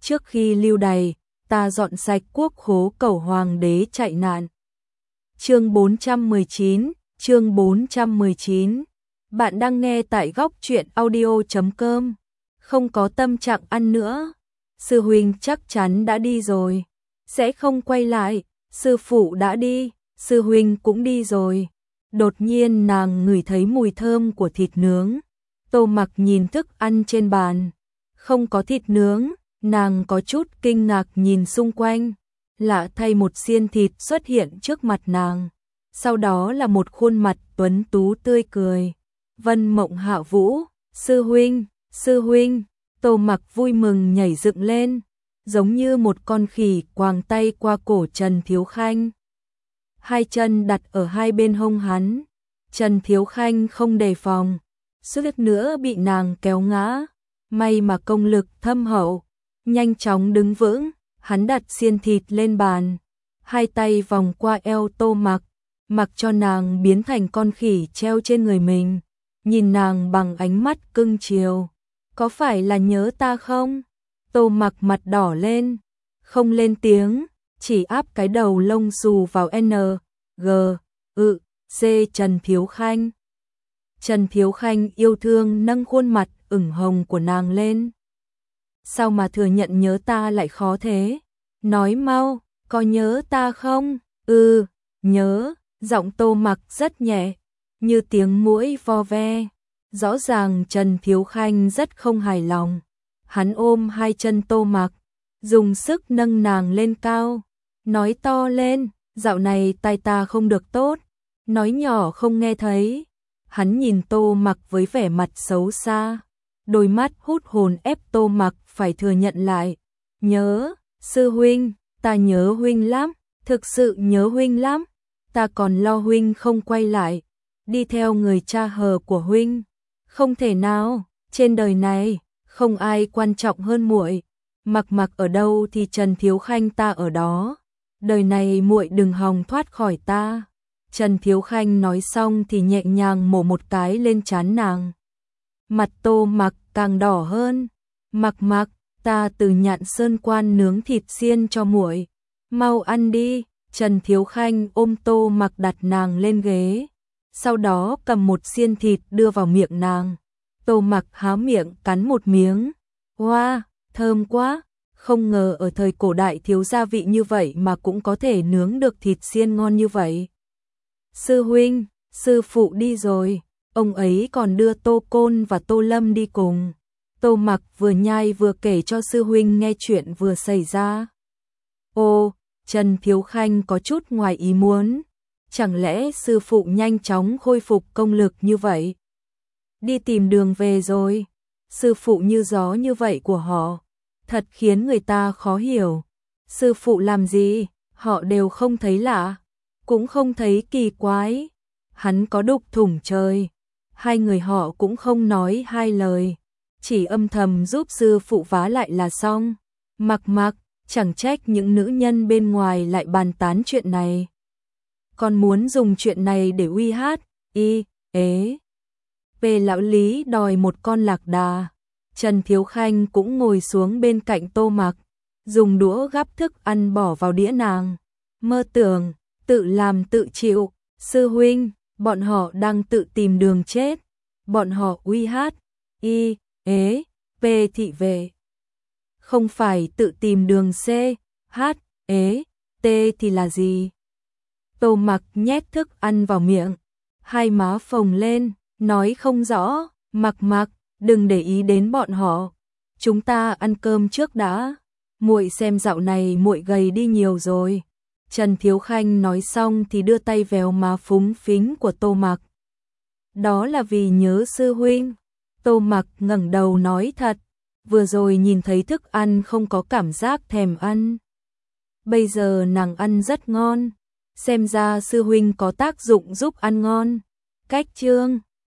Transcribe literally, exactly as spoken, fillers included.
trước khi lưu đày, ta dọn sạch quốc khố cầu hoàng đế chạy nạn. Chương bốn trăm mười chín, chương bốn trăm mười chín. Bạn đang nghe tại góc truyện audio chấm com. Không có tâm trạng ăn nữa. Sư huynh chắc chắn đã đi rồi, sẽ không quay lại. Sư phụ đã đi, sư huynh cũng đi rồi. Đột nhiên nàng ngửi thấy mùi thơm của thịt nướng. Tô Mặc nhìn thức ăn trên bàn, không có thịt nướng, nàng có chút kinh ngạc nhìn xung quanh. Lạ thay, một xiên thịt xuất hiện trước mặt nàng, sau đó là một khuôn mặt tuấn tú tươi cười. Vân Mộng Hạ Vũ, sư huynh, sư huynh. Tô Mặc vui mừng nhảy dựng lên, giống như một con khỉ quàng tay qua cổ Trần Thiếu Khanh. Hai chân đặt ở hai bên hông hắn. Trần Thiếu Khanh không đề phòng, suýt nữa bị nàng kéo ngã. May mà công lực thâm hậu, nhanh chóng đứng vững. Hắn đặt xiên thịt lên bàn, hai tay vòng qua eo Tô Mặc, mặc cho nàng biến thành con khỉ treo trên người mình, nhìn nàng bằng ánh mắt cưng chiều. Có phải là nhớ ta không? Tô Mặc mặt đỏ lên, không lên tiếng, chỉ áp cái đầu lông xù vào N, G, ự, C Trần Thiếu Khanh. Trần Thiếu Khanh yêu thương nâng khuôn mặt ửng hồng của nàng lên. Sao mà thừa nhận nhớ ta lại khó thế? Nói mau, có nhớ ta không? Ừ, nhớ. Giọng Tô Mặc rất nhẹ, như tiếng muỗi vo ve. Rõ ràng Trần Thiếu Khanh rất không hài lòng. Hắn ôm hai chân Tô Mặc, dùng sức nâng nàng lên cao, nói to lên, dạo này tai ta không được tốt, nói nhỏ không nghe thấy. Hắn nhìn Tô Mặc với vẻ mặt xấu xa, đôi mắt hút hồn ép Tô Mặc phải thừa nhận lại. Nhớ, sư huynh, ta nhớ huynh lắm, thực sự nhớ huynh lắm. Ta còn lo huynh không quay lại, đi theo người cha hờ của huynh. Không thể nào, trên đời này không ai quan trọng hơn muội. Mặc Mặc ở đâu thì Trần Thiếu Khanh ta ở đó. Đời này muội đừng hòng thoát khỏi ta. Trần Thiếu Khanh nói xong thì nhẹ nhàng mổ một cái lên trán nàng. Mặt Tô Mặc càng đỏ hơn. Mặc Mặc, ta từ Nhạn Sơn Quan nướng thịt xiên cho muội, mau ăn đi. Trần Thiếu Khanh ôm Tô Mặc đặt nàng lên ghế, sau đó cầm một xiên thịt đưa vào miệng nàng. Tô Mặc há miệng cắn một miếng. Wow, thơm quá, không ngờ ở thời cổ đại thiếu gia vị như vậy mà cũng có thể nướng được thịt xiên ngon như vậy. Sư huynh, sư phụ đi rồi, ông ấy còn đưa Tô Côn và Tô Lâm đi cùng. Tô Mặc vừa nhai vừa kể cho sư huynh nghe chuyện vừa xảy ra. Ô, Trần Thiếu Khanh có chút ngoài ý muốn, chẳng lẽ sư phụ nhanh chóng khôi phục công lực như vậy? Đi tìm đường về rồi, sư phụ như gió như vậy của họ, thật khiến người ta khó hiểu. Sư phụ làm gì, họ đều không thấy lạ, cũng không thấy kỳ quái. Hắn có đục thủng trời, hai người họ cũng không nói hai lời, chỉ âm thầm giúp sư phụ vá lại là xong. Mặc Mặc, chẳng trách những nữ nhân bên ngoài lại bàn tán chuyện này, còn muốn dùng chuyện này để uy hát y ế. Về lão Lý đòi một con lạc đà. Trần Thiếu Khanh cũng ngồi xuống bên cạnh Tô Mặc, dùng đũa gắp thức ăn bỏ vào đĩa nàng. Mơ tưởng, tự làm tự chịu. Sư huynh, bọn họ đang tự tìm đường chết. Bọn họ uy hát y ế p thị về, không phải tự tìm đường C, H, ế, T thì là gì? Tô Mặc nhét thức ăn vào miệng, hai má phồng lên, nói không rõ. Mặc Mặc, đừng để ý đến bọn họ, chúng ta ăn cơm trước đã. Muội xem dạo này muội gầy đi nhiều rồi. Trần Thiếu Khanh nói xong thì đưa tay véo má phúng phính của Tô Mặc. Đó là vì nhớ sư huynh. Tô Mặc ngẩng đầu nói thật, vừa rồi nhìn thấy thức ăn không có cảm giác thèm ăn. Bây giờ nàng ăn rất ngon, xem ra sư huynh có tác dụng giúp ăn ngon. Cách chương